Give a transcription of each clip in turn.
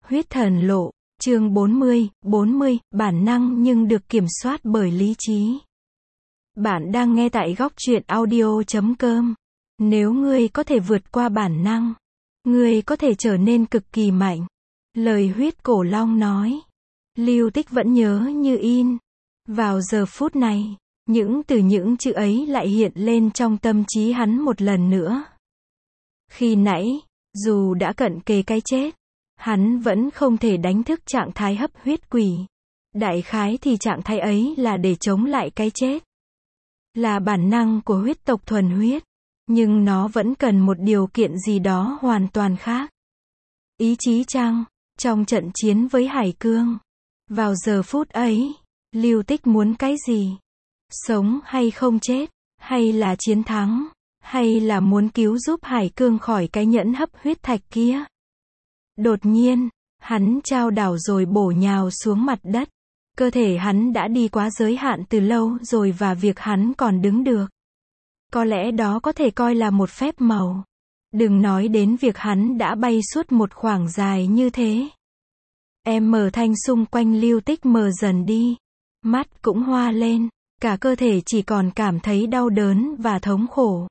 Huyết thần lộ, chương 40, bản năng nhưng được kiểm soát bởi lý trí. Bạn đang nghe tại góc truyện audio.com. Nếu ngươi có thể vượt qua bản năng, ngươi có thể trở nên cực kỳ mạnh. Lời huyết cổ long nói. Lưu Tích vẫn nhớ như in. Vào giờ phút này, những chữ ấy lại hiện lên trong tâm trí hắn một lần nữa. Khi nãy, dù đã cận kề cái chết, hắn vẫn không thể đánh thức trạng thái hấp huyết quỷ. Đại khái thì trạng thái ấy là để chống lại cái chết. Là bản năng của huyết tộc thuần huyết. Nhưng nó vẫn cần một điều kiện gì đó hoàn toàn khác. Ý chí chăng? Trong trận chiến với Hải Cương. Vào giờ phút ấy, Lưu Tích muốn cái gì? Sống hay không chết? Hay là chiến thắng? Hay là muốn cứu giúp Hải Cương khỏi cái nhẫn hấp huyết thạch kia? Đột nhiên, hắn chao đảo rồi bổ nhào xuống mặt đất. Cơ thể hắn đã đi quá giới hạn từ lâu rồi và việc hắn còn đứng được. Có lẽ đó có thể coi là một phép màu. Đừng nói đến việc hắn đã bay suốt một khoảng dài như thế. Mở thanh xung quanh Lưu Tích mờ dần đi. Mắt cũng hoa lên. Cả cơ thể chỉ còn cảm thấy đau đớn và thống khổ.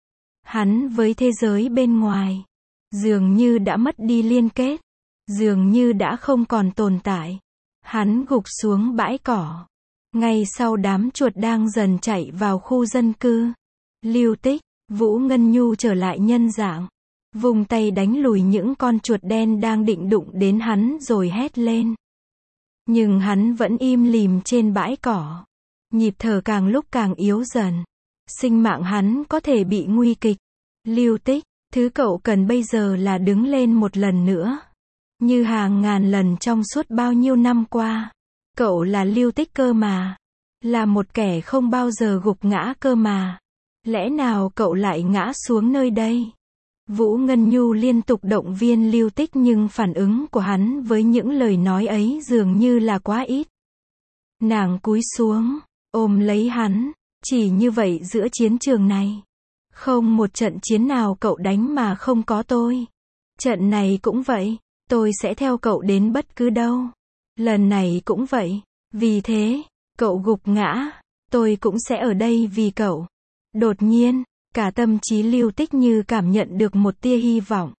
Hắn với thế giới bên ngoài. Dường như đã mất đi liên kết. Dường như đã không còn tồn tại. Hắn gục xuống bãi cỏ. Ngay sau đám chuột đang dần chạy vào khu dân cư. Lưu Tích, Vũ Ngân Nhu trở lại nhân dạng. Vùng tay đánh lùi những con chuột đen đang định đụng đến hắn rồi hét lên. Nhưng hắn vẫn im lìm trên bãi cỏ. Nhịp thở càng lúc càng yếu dần. Sinh mạng hắn có thể bị nguy kịch. Lưu Tích, thứ cậu cần bây giờ là đứng lên một lần nữa. Như hàng ngàn lần trong suốt bao nhiêu năm qua. Cậu là Lưu Tích cơ mà. Là một kẻ không bao giờ gục ngã cơ mà. Lẽ nào cậu lại ngã xuống nơi đây? Vũ Ngân Nhu liên tục động viên Lưu Tích nhưng phản ứng của hắn với những lời nói ấy dường như là quá ít. Nàng cúi xuống, ôm lấy hắn. Chỉ như vậy giữa chiến trường này. Không một trận chiến nào cậu đánh mà không có tôi. Trận này cũng vậy. Tôi sẽ theo cậu đến bất cứ đâu. Lần này cũng vậy. Vì thế, cậu gục ngã, tôi cũng sẽ ở đây vì cậu. Đột nhiên, cả tâm trí Lưu Tích như cảm nhận được một tia hy vọng.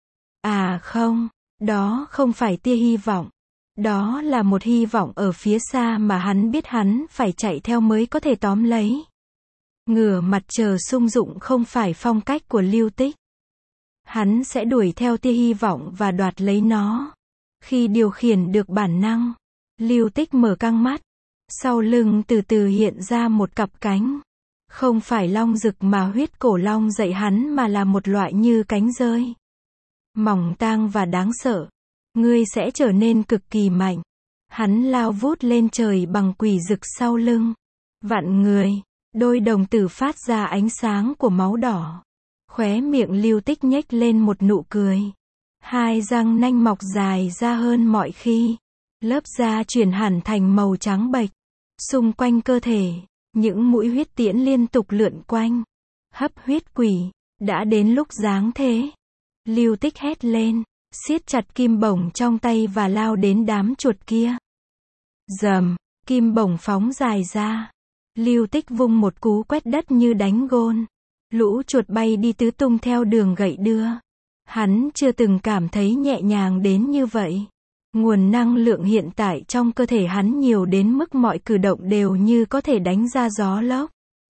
À không, đó không phải tia hy vọng. Đó là một hy vọng ở phía xa mà hắn biết hắn phải chạy theo mới có thể tóm lấy. Ngửa mặt chờ sung dụng không phải phong cách của Lưu Tích. Hắn sẽ đuổi theo tia hy vọng và đoạt lấy nó. Khi điều khiển được bản năng, Lưu Tích mở căng mắt. Sau lưng từ từ hiện ra một cặp cánh. Không phải long rực mà huyết cổ long dạy hắn mà là một loại như cánh rơi. Mỏng tang và đáng sợ. Ngươi sẽ trở nên cực kỳ mạnh. Hắn lao vút lên trời bằng quỷ rực sau lưng. Vặn người. Đôi đồng tử phát ra ánh sáng của máu đỏ. Khóe miệng Lưu Tích nhếch lên một nụ cười. Hai răng nanh mọc dài ra hơn mọi khi. Lớp da chuyển hẳn thành màu trắng bệch. Xung quanh cơ thể, những mũi huyết tiễn liên tục lượn quanh. Hấp huyết quỷ, đã đến lúc giáng thế. Lưu Tích hét lên, siết chặt kim bổng trong tay và lao đến đám chuột kia. Rầm, kim bổng phóng dài ra. Lưu Tích vung một cú quét đất như đánh gôn. Lũ chuột bay đi tứ tung theo đường gậy đưa. Hắn chưa từng cảm thấy nhẹ nhàng đến như vậy. Nguồn năng lượng hiện tại trong cơ thể hắn nhiều đến mức mọi cử động đều như có thể đánh ra gió lốc.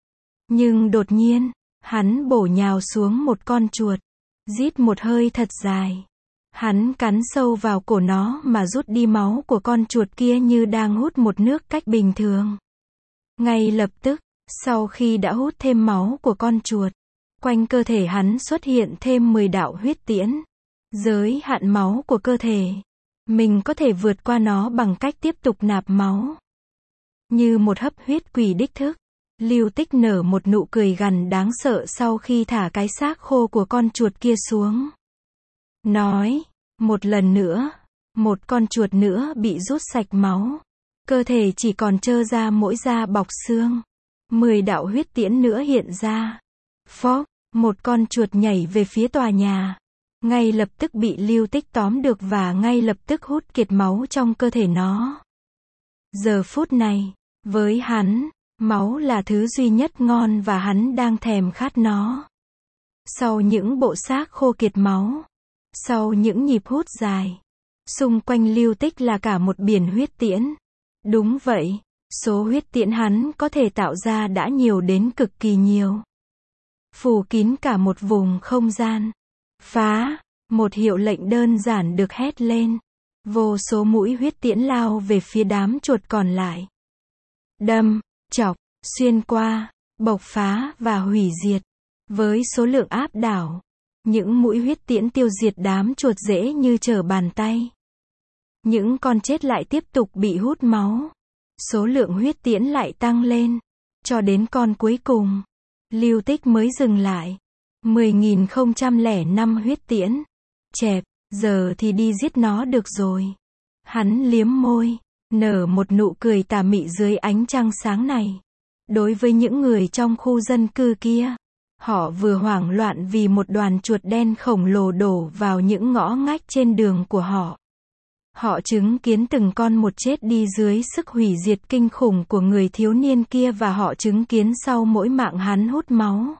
Nhưng đột nhiên, hắn bổ nhào xuống một con chuột. Rít một hơi thật dài. Hắn cắn sâu vào cổ nó mà rút đi máu của con chuột kia như đang hút một nước cách bình thường. Ngay lập tức, sau khi đã hút thêm máu của con chuột, quanh cơ thể hắn xuất hiện thêm 10 đạo huyết tiễn. Giới hạn máu của cơ thể. Mình có thể vượt qua nó bằng cách tiếp tục nạp máu. Như một hấp huyết quỷ đích thức. Lưu Tích nở một nụ cười gằn đáng sợ sau khi thả cái xác khô của con chuột kia xuống. Nói, một lần nữa, một con chuột nữa bị rút sạch máu. Cơ thể chỉ còn trơ ra mỗi da bọc xương. 10 đạo huyết tiễn nữa hiện ra. Phốc, một con chuột nhảy về phía tòa nhà. ngay lập tức bị Lưu Tích tóm được và ngay lập tức hút kiệt máu trong cơ thể nó. Giờ phút này, với hắn, máu là thứ duy nhất ngon và hắn đang thèm khát nó. Sau những bộ xác khô kiệt máu, sau những nhịp hút dài, xung quanh Lưu Tích là cả một biển huyết tiễn. Đúng vậy, số huyết tiễn hắn có thể tạo ra đã nhiều đến cực kỳ nhiều. Phủ kín cả một vùng không gian. Phá, một hiệu lệnh đơn giản được hét lên. Vô số mũi huyết tiễn lao về phía đám chuột còn lại. Đâm, chọc, xuyên qua, bộc phá và hủy diệt. Với số lượng áp đảo, những mũi huyết tiễn tiêu diệt đám chuột dễ như trở bàn tay. Những con chết lại tiếp tục bị hút máu. Số lượng huyết tiễn lại tăng lên, cho đến con cuối cùng, Lưu Tích mới dừng lại. 10.005 huyết tiễn. Chẹp, giờ thì đi giết nó được rồi. Hắn liếm môi, nở một nụ cười tà mị dưới ánh trăng sáng này. Đối với những người trong khu dân cư kia, họ vừa hoảng loạn vì một đoàn chuột đen khổng lồ đổ vào những ngõ ngách trên đường của họ. Họ chứng kiến từng con một chết đi dưới sức hủy diệt kinh khủng của người thiếu niên kia và họ chứng kiến sau mỗi mạng hắn hút máu.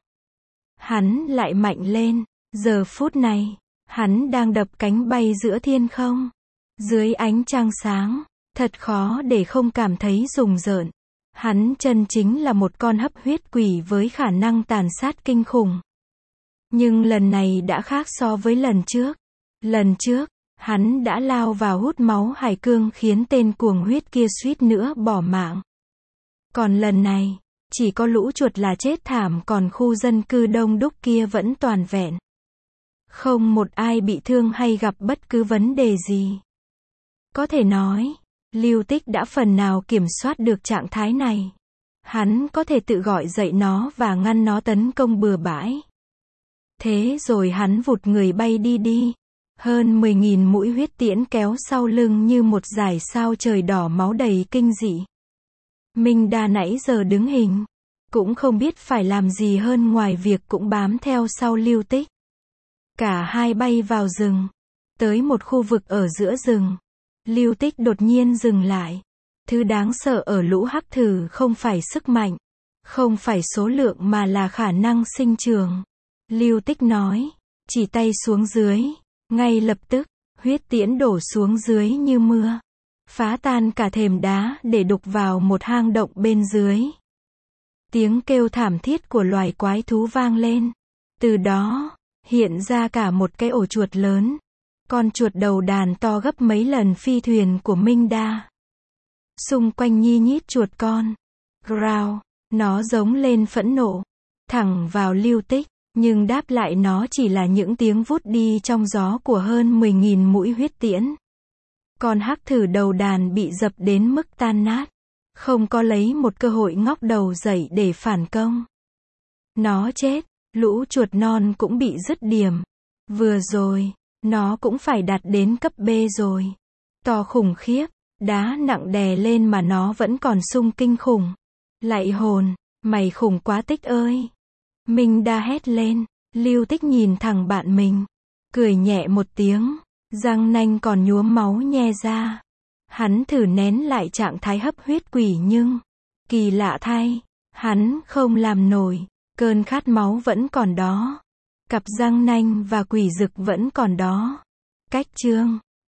Hắn lại mạnh lên. Giờ phút này, hắn đang đập cánh bay giữa thiên không. Dưới ánh trăng sáng, thật khó để không cảm thấy rùng rợn. Hắn chân chính là một con hấp huyết quỷ với khả năng tàn sát kinh khủng. Nhưng lần này đã khác so với lần trước. Lần trước, hắn đã lao vào hút máu hải cương khiến tên cuồng huyết kia suýt nữa bỏ mạng. Còn lần này, chỉ có lũ chuột là chết thảm còn khu dân cư đông đúc kia vẫn toàn vẹn. Không một ai bị thương hay gặp bất cứ vấn đề gì. Có thể nói, Lưu Tích đã phần nào kiểm soát được trạng thái này. Hắn có thể tự gọi dậy nó và ngăn nó tấn công bừa bãi. Thế rồi hắn vụt người bay đi. Hơn 10.000 mũi huyết tiễn kéo sau lưng như một dải sao trời đỏ máu đầy kinh dị. Minh Đa nãy giờ đứng hình, cũng không biết phải làm gì hơn ngoài việc cũng bám theo sau Lưu Tích. Cả hai bay vào rừng, tới một khu vực ở giữa rừng. Lưu Tích đột nhiên dừng lại. Thứ đáng sợ ở lũ hắc thử không phải sức mạnh, không phải số lượng mà là khả năng sinh trưởng. Lưu Tích nói, chỉ tay xuống dưới. Ngay lập tức, huyết tiễn đổ xuống dưới như mưa. Phá tan cả thềm đá để đục vào một hang động bên dưới. Tiếng kêu thảm thiết của loài quái thú vang lên. Từ đó, hiện ra cả một cái ổ chuột lớn. Con chuột đầu đàn to gấp mấy lần phi thuyền của Minh Đa. Xung quanh nhi nhít chuột con. Growl, nó giống lên phẫn nộ. Thẳng vào Lưu Tích. Nhưng đáp lại nó chỉ là những tiếng vút đi trong gió của hơn 10.000 mũi huyết tiễn. Con hắc thử đầu đàn bị dập đến mức tan nát. Không có lấy một cơ hội ngóc đầu dậy để phản công. Nó chết, lũ chuột non cũng bị dứt điểm. Vừa rồi, nó cũng phải đạt đến cấp B rồi. To khủng khiếp, đá nặng đè lên mà nó vẫn còn sung kinh khủng. Lạy hồn, mày khủng quá Tích ơi. Minh Đa hét lên. Lưu Tích nhìn thẳng bạn mình, cười nhẹ một tiếng, răng nanh còn nhuốm máu nhe ra. Hắn thử nén lại trạng thái hấp huyết quỷ nhưng, kỳ lạ thay, hắn không làm nổi, cơn khát máu vẫn còn đó. Cặp răng nanh và quỷ dực vẫn còn đó. Cách chương